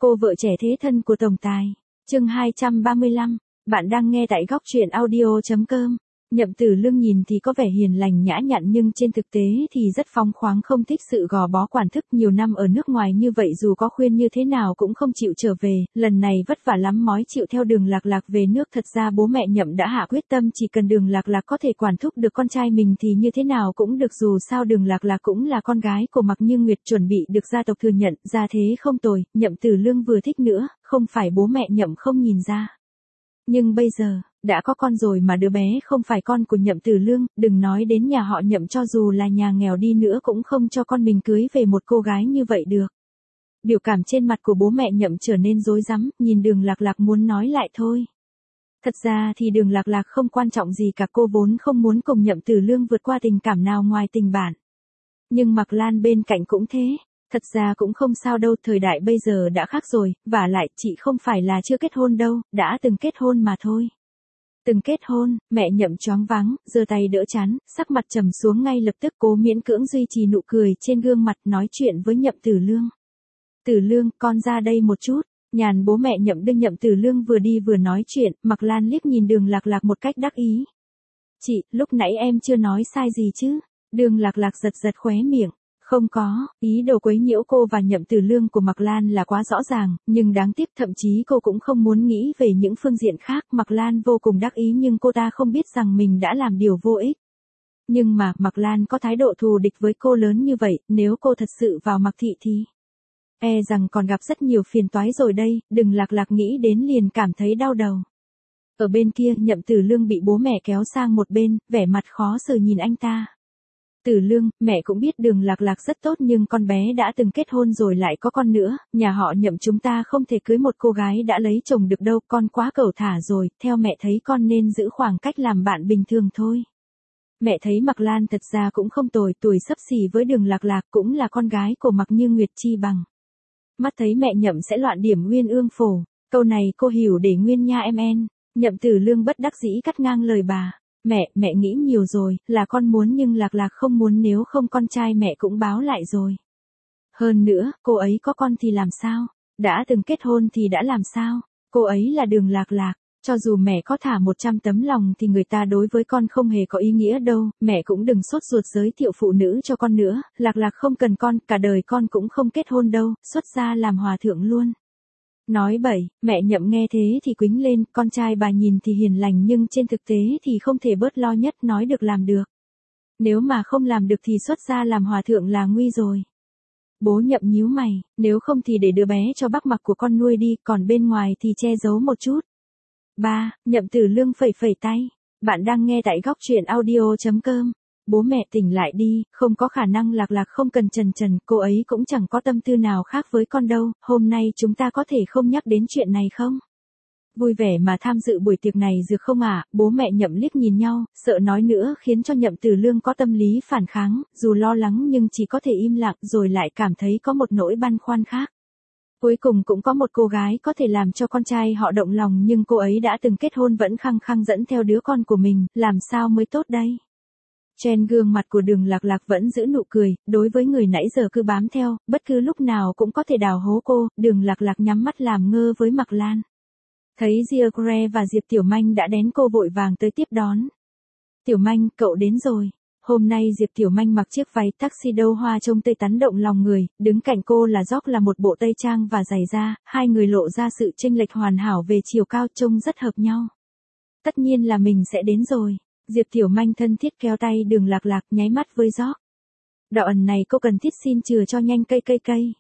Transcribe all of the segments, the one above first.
Cô vợ trẻ thế thân của tổng tài. Chương 235, bạn đang nghe tại góc truyện audio.com. Nhậm Tử Lương nhìn thì có vẻ hiền lành nhã nhặn nhưng trên thực tế thì rất phóng khoáng, không thích sự gò bó quản thúc. Nhiều năm ở nước ngoài như vậy dù có khuyên như thế nào cũng không chịu trở về, lần này vất vả lắm mới chịu theo Đường Lạc Lạc về nước. Thật ra bố mẹ Nhậm đã hạ quyết tâm chỉ cần Đường Lạc Lạc có thể quản thúc được con trai mình thì như thế nào cũng được, dù sao Đường Lạc Lạc cũng là con gái của Mạc Như Nguyệt, chuẩn bị được gia tộc thừa nhận, gia thế không tồi, Nhậm Tử Lương vừa thích nữa, không phải bố mẹ Nhậm không nhìn ra. Nhưng bây giờ, đã có con rồi mà đứa bé không phải con của Nhậm Tử Lương, đừng nói đến nhà họ Nhậm, cho dù là nhà nghèo đi nữa cũng không cho con mình cưới về một cô gái như vậy được. Biểu cảm trên mặt của bố mẹ Nhậm trở nên rối rắm, nhìn Đường Lạc Lạc muốn nói lại thôi. Thật ra thì Đường Lạc Lạc không quan trọng gì cả, cô vốn không muốn cùng Nhậm Tử Lương vượt qua tình cảm nào ngoài tình bạn. Nhưng Mạc Lan bên cạnh cũng thế. Thật ra cũng không sao đâu, thời đại bây giờ đã khác rồi, vả lại chị không phải là chưa kết hôn đâu, đã từng kết hôn mà thôi. Từng kết hôn, mẹ Nhậm choáng váng, giơ tay đỡ trán, sắc mặt trầm xuống ngay lập tức, cố miễn cưỡng duy trì nụ cười trên gương mặt, nói chuyện với Nhậm Tử Lương. Tử Lương, con ra đây một chút. Nhàn bố mẹ Nhậm đưa Nhậm Tử Lương vừa đi vừa nói chuyện, Mạc Lan liếc nhìn Đường Lạc Lạc một cách đắc ý. Chị, lúc nãy em chưa nói sai gì chứ? Đường Lạc Lạc giật giật khóe miệng. Không có, ý đồ quấy nhiễu cô và Nhậm Tử Lương của Mạc Lan là quá rõ ràng, nhưng đáng tiếc thậm chí cô cũng không muốn nghĩ về những phương diện khác. Mạc Lan vô cùng đắc ý nhưng cô ta không biết rằng mình đã làm điều vô ích. Nhưng mà Mạc Lan có thái độ thù địch với cô lớn như vậy, nếu cô thật sự vào Mạc Thị thì rằng còn gặp rất nhiều phiền toái rồi đây. Đừng Lạc Lạc nghĩ đến liền cảm thấy đau đầu. Ở bên kia Nhậm Tử Lương bị bố mẹ kéo sang một bên, vẻ mặt khó xử nhìn anh ta. Tử Lương, mẹ cũng biết Đường Lạc Lạc rất tốt nhưng con bé đã từng kết hôn rồi lại có con nữa, nhà họ Nhậm chúng ta không thể cưới một cô gái đã lấy chồng được đâu, con quá cẩu thả rồi, theo mẹ thấy con nên giữ khoảng cách làm bạn bình thường thôi. Mẹ thấy Mạc Lan thật ra cũng không tồi, tuổi xấp xỉ với Đường Lạc Lạc, cũng là con gái của Mạc Như Nguyệt chi bằng. Mắt thấy mẹ Nhậm sẽ loạn điểm Uyên Ương Phổ, câu này cô hiểu để nguyên nha em en. Nhậm Tử Lương bất đắc dĩ cắt ngang lời bà. Mẹ nghĩ nhiều rồi, là con muốn nhưng Lạc Lạc không muốn, nếu không con trai mẹ cũng báo lại rồi. Hơn nữa, cô ấy có con thì làm sao? Đã từng kết hôn thì đã làm sao? Cô ấy là Đường Lạc Lạc, cho dù mẹ có thả 100 tấm lòng thì người ta đối với con không hề có ý nghĩa đâu, mẹ cũng đừng sốt ruột giới thiệu phụ nữ cho con nữa, Lạc Lạc không cần con, cả đời con cũng không kết hôn đâu, xuất gia làm hòa thượng luôn. Nói bậy, mẹ Nhậm nghe thế thì quýnh lên, con trai bà nhìn thì hiền lành nhưng trên thực tế thì không thể bớt lo nhất, nói được làm được. Nếu mà không làm được thì xuất gia làm hòa thượng là nguy rồi. Bố Nhậm nhíu mày, nếu không thì để đứa bé cho bác Mặc của con nuôi đi, còn bên ngoài thì che giấu một chút. Ba, Nhậm Tử Lương phẩy phẩy tay. Bạn đang nghe tại góc truyện audio.com. Bố mẹ tỉnh lại đi, không có khả năng Lạc Lạc không cần trần, cô ấy cũng chẳng có tâm tư nào khác với con đâu, hôm nay chúng ta có thể không nhắc đến chuyện này không? Vui vẻ mà tham dự buổi tiệc này được không ạ? Bố mẹ Nhậm liếc nhìn nhau, sợ nói nữa khiến cho Nhậm Tử Lương có tâm lý phản kháng, dù lo lắng nhưng chỉ có thể im lặng, rồi lại cảm thấy có một nỗi băn khoăn khác. Cuối cùng cũng có một cô gái có thể làm cho con trai họ động lòng nhưng cô ấy đã từng kết hôn vẫn khăng khăng dẫn theo đứa con của mình, làm sao mới tốt đây? Trên gương mặt của Đường Lạc Lạc vẫn giữ nụ cười, đối với người nãy giờ cứ bám theo, bất cứ lúc nào cũng có thể đào hố cô, Đường Lạc Lạc nhắm mắt làm ngơ với Mạc Lan. Thấy Diacre và Diệp Tiểu Manh đã đến, cô vội vàng tới tiếp đón. Tiểu Manh, cậu đến rồi. Hôm nay Diệp Tiểu Manh mặc chiếc váy tuxedo hoa trông tươi tắn động lòng người, đứng cạnh cô là Jock là một bộ tây trang và giày da, hai người lộ ra sự chênh lệch hoàn hảo về chiều cao, trông rất hợp nhau. Tất nhiên là mình sẽ đến rồi. Diệp Tiểu Manh thân thiết kéo tay Đường Lạc Lạc, nháy mắt với Jock. Đoạn này cô cần thiết xin chừa cho nhanh cây.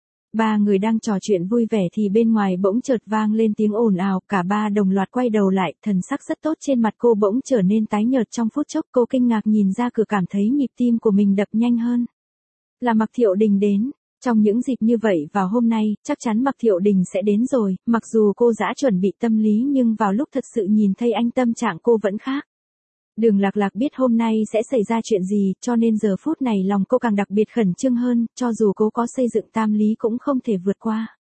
Ba người đang trò chuyện vui vẻ thì bên ngoài bỗng chợt vang lên tiếng ồn ào, cả ba đồng loạt quay đầu lại, thần sắc rất tốt trên mặt cô bỗng trở nên tái nhợt trong phút chốc, cô kinh ngạc nhìn ra cửa cảm thấy nhịp tim của mình đập nhanh hơn. Là Mạc Thiệu Đình đến. Trong những dịp như vậy vào hôm nay, chắc chắn Mạc Thiệu Đình sẽ đến rồi, mặc dù cô đã chuẩn bị tâm lý nhưng vào lúc thật sự nhìn thấy anh tâm trạng cô vẫn khác. Đường Lạc Lạc biết hôm nay sẽ xảy ra chuyện gì, cho nên giờ phút này lòng cô càng đặc biệt khẩn trương hơn, cho dù cô có xây dựng tam lý cũng không thể vượt qua.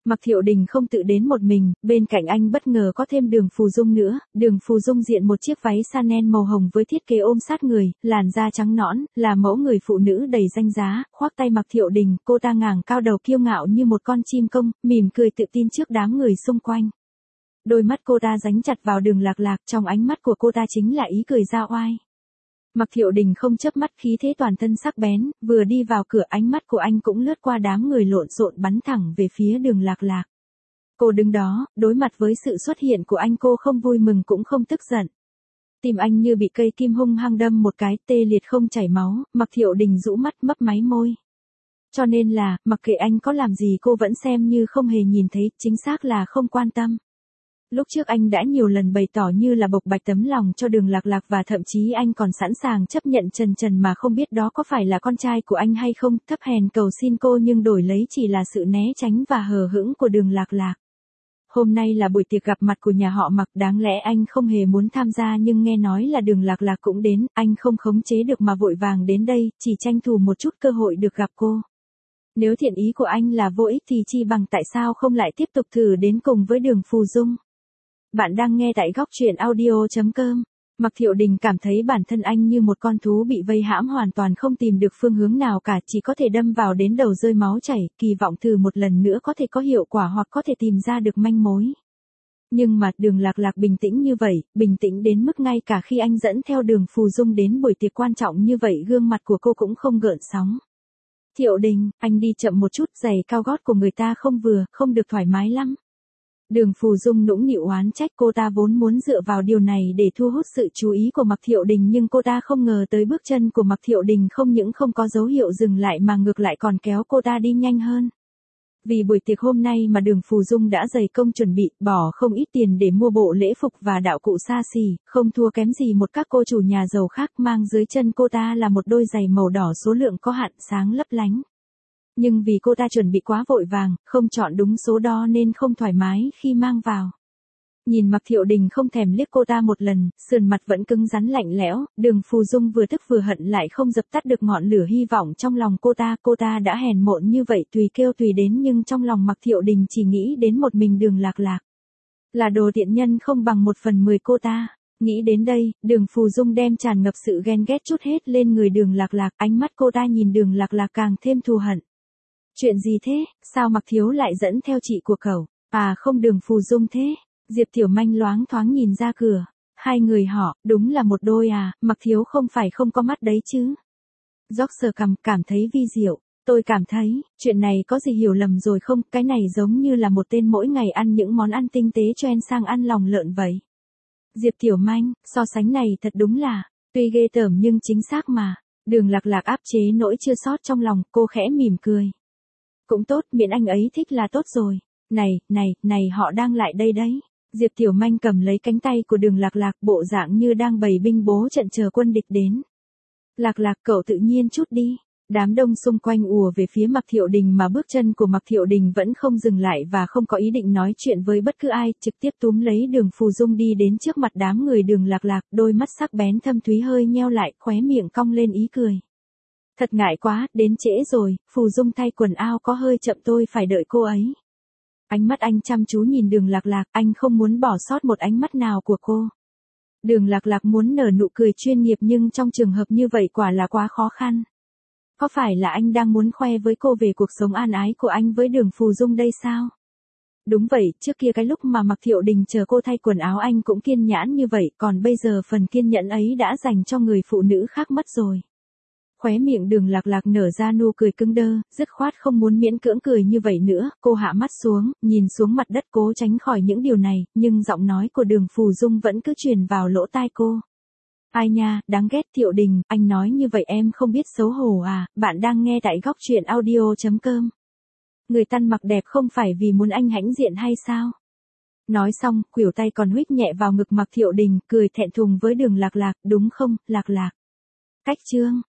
Mạc Thiệu Đình không tự đến một mình, bên cạnh anh bất ngờ có thêm Đường Phù Dung nữa. Đường Phù Dung diện một chiếc váy Chanel màu hồng với thiết kế ôm sát người, làn da trắng nõn, là mẫu người phụ nữ đầy danh giá. Khoác tay Mạc Thiệu Đình, cô ta ngẩng cao đầu kiêu ngạo như một con chim công, mỉm cười tự tin trước đám người xung quanh. Đôi mắt cô ta dính chặt vào Đường Lạc Lạc, trong ánh mắt của cô ta chính là ý cười ra oai. Mạc Thiệu Đình không chớp mắt, khí thế toàn thân sắc bén, vừa đi vào cửa ánh mắt của anh cũng lướt qua đám người lộn xộn bắn thẳng về phía Đường Lạc Lạc. Cô đứng đó, đối mặt với sự xuất hiện của anh, cô không vui mừng cũng không tức giận. Tim anh như bị cây kim hung hăng đâm một cái, tê liệt không chảy máu. Mạc Thiệu Đình rũ mắt mấp máy môi. Cho nên là, mặc kệ anh có làm gì cô vẫn xem như không hề nhìn thấy, chính xác là không quan tâm. Lúc trước anh đã nhiều lần bày tỏ như là bộc bạch tấm lòng cho Đường Lạc Lạc, và thậm chí anh còn sẵn sàng chấp nhận Trần mà không biết đó có phải là con trai của anh hay không, thấp hèn cầu xin cô nhưng đổi lấy chỉ là sự né tránh và hờ hững của Đường Lạc Lạc. Hôm nay là buổi tiệc gặp mặt của nhà họ Mạc, đáng lẽ anh không hề muốn tham gia nhưng nghe nói là Đường Lạc Lạc cũng đến, anh không khống chế được mà vội vàng đến đây, chỉ tranh thủ một chút cơ hội được gặp cô. Nếu thiện ý của anh là vô ích thì chi bằng tại sao không lại tiếp tục thử đến cùng với Đường Phù Dung. Bạn đang nghe tại góc truyện audio.com. Mạc Thiệu Đình cảm thấy bản thân anh như một con thú bị vây hãm, hoàn toàn không tìm được phương hướng nào cả, chỉ có thể đâm vào đến đầu rơi máu chảy, kỳ vọng thử một lần nữa có thể có hiệu quả hoặc có thể tìm ra được manh mối. Nhưng mà Đường Lạc Lạc bình tĩnh như vậy, bình tĩnh đến mức ngay cả khi anh dẫn theo Đường Phù Dung đến buổi tiệc quan trọng như vậy, gương mặt của cô cũng không gợn sóng. Thiệu Đình, anh đi chậm một chút, giày cao gót của người ta không được thoải mái lắm. Đường Phù Dung nũng nịu oán trách, cô ta vốn muốn dựa vào điều này để thu hút sự chú ý của Mạc Thiệu Đình, nhưng cô ta không ngờ tới bước chân của Mạc Thiệu Đình không những không có dấu hiệu dừng lại mà ngược lại còn kéo cô ta đi nhanh hơn. Vì buổi tiệc hôm nay mà Đường Phù Dung đã dày công chuẩn bị, bỏ không ít tiền để mua bộ lễ phục và đạo cụ xa xỉ, không thua kém gì một các cô chủ nhà giàu khác. Mang dưới chân cô ta là một đôi giày màu đỏ số lượng có hạn, sáng lấp lánh. Nhưng vì cô ta chuẩn bị quá vội vàng, không chọn đúng số đo nên không thoải mái khi mang vào. Nhìn Mạc Thiệu Đình không thèm liếc cô ta một lần, sườn mặt vẫn cứng rắn lạnh lẽo, Đường Phù Dung vừa tức vừa hận lại không dập tắt được ngọn lửa hy vọng trong lòng cô ta đã hèn mọn như vậy tùy kêu tùy đến, nhưng trong lòng Mạc Thiệu Đình chỉ nghĩ đến một mình Đường Lạc Lạc. Là đồ tiện nhân không bằng 1/10 cô ta. Nghĩ đến đây, Đường Phù Dung đem tràn ngập sự ghen ghét trút hết lên người Đường Lạc Lạc, ánh mắt cô ta nhìn Đường Lạc Lạc càng thêm thù hận. Chuyện gì thế, sao Mạc Thiếu lại dẫn theo chị của cậu? À không, Đường Phù Dung thế. Diệp Tiểu Manh loáng thoáng nhìn ra cửa. Hai người họ, đúng là một đôi à, Mạc Thiếu không phải không có mắt đấy chứ. Dốc sờ cằm, cảm thấy vi diệu. Tôi cảm thấy, chuyện này có gì hiểu lầm rồi không, cái này giống như là một tên mỗi ngày ăn những món ăn tinh tế chen sang ăn lòng lợn vậy. Diệp Tiểu Manh, so sánh này thật đúng là, tuy ghê tởm nhưng chính xác mà. Đường Lạc Lạc áp chế nỗi chua xót trong lòng, cô khẽ mỉm cười. Cũng tốt, miễn anh ấy thích là tốt rồi. Này, họ đang lại đây đấy. Diệp Tiểu Manh cầm lấy cánh tay của Đường Lạc Lạc, bộ dạng như đang bày binh bố trận chờ quân địch đến. Lạc Lạc, cậu tự nhiên chút đi. Đám đông xung quanh ùa về phía Mạc Thiệu Đình mà bước chân của Mạc Thiệu Đình vẫn không dừng lại và không có ý định nói chuyện với bất cứ ai, trực tiếp túm lấy Đường Phù Dung đi đến trước mặt đám người Đường Lạc Lạc, đôi mắt sắc bén thâm thúy hơi nheo lại, khóe miệng cong lên ý cười. Thật ngại quá, đến trễ rồi, Phù Dung thay quần áo có hơi chậm, tôi phải đợi cô ấy. Ánh mắt anh chăm chú nhìn Đường Lạc Lạc, anh không muốn bỏ sót một ánh mắt nào của cô. Đường Lạc Lạc muốn nở nụ cười chuyên nghiệp nhưng trong trường hợp như vậy quả là quá khó khăn. Có phải là anh đang muốn khoe với cô về cuộc sống an ái của anh với Đường Phù Dung đây sao? Đúng vậy, trước kia cái lúc mà Mạc Thiệu Đình chờ cô thay quần áo anh cũng kiên nhẫn như vậy, còn bây giờ phần kiên nhẫn ấy đã dành cho người phụ nữ khác mất rồi. Khóe miệng Đường Lạc Lạc nở ra nụ cười cứng đơ, dứt khoát không muốn miễn cưỡng cười như vậy nữa, cô hạ mắt xuống, nhìn xuống mặt đất cố tránh khỏi những điều này, nhưng giọng nói của Đường Phù Dung vẫn cứ truyền vào lỗ tai cô. Ai nha, đáng ghét. Thiệu Đình, anh nói như vậy em không biết xấu hổ à, bạn đang nghe tại góc truyện audio.com. Người ta mặc đẹp không phải vì muốn anh hãnh diện hay sao? Nói xong, khuỷu tay còn huých nhẹ vào ngực Mạc Thiệu Đình, cười thẹn thùng với Đường Lạc Lạc, đúng không, Lạc Lạc? Cách chương.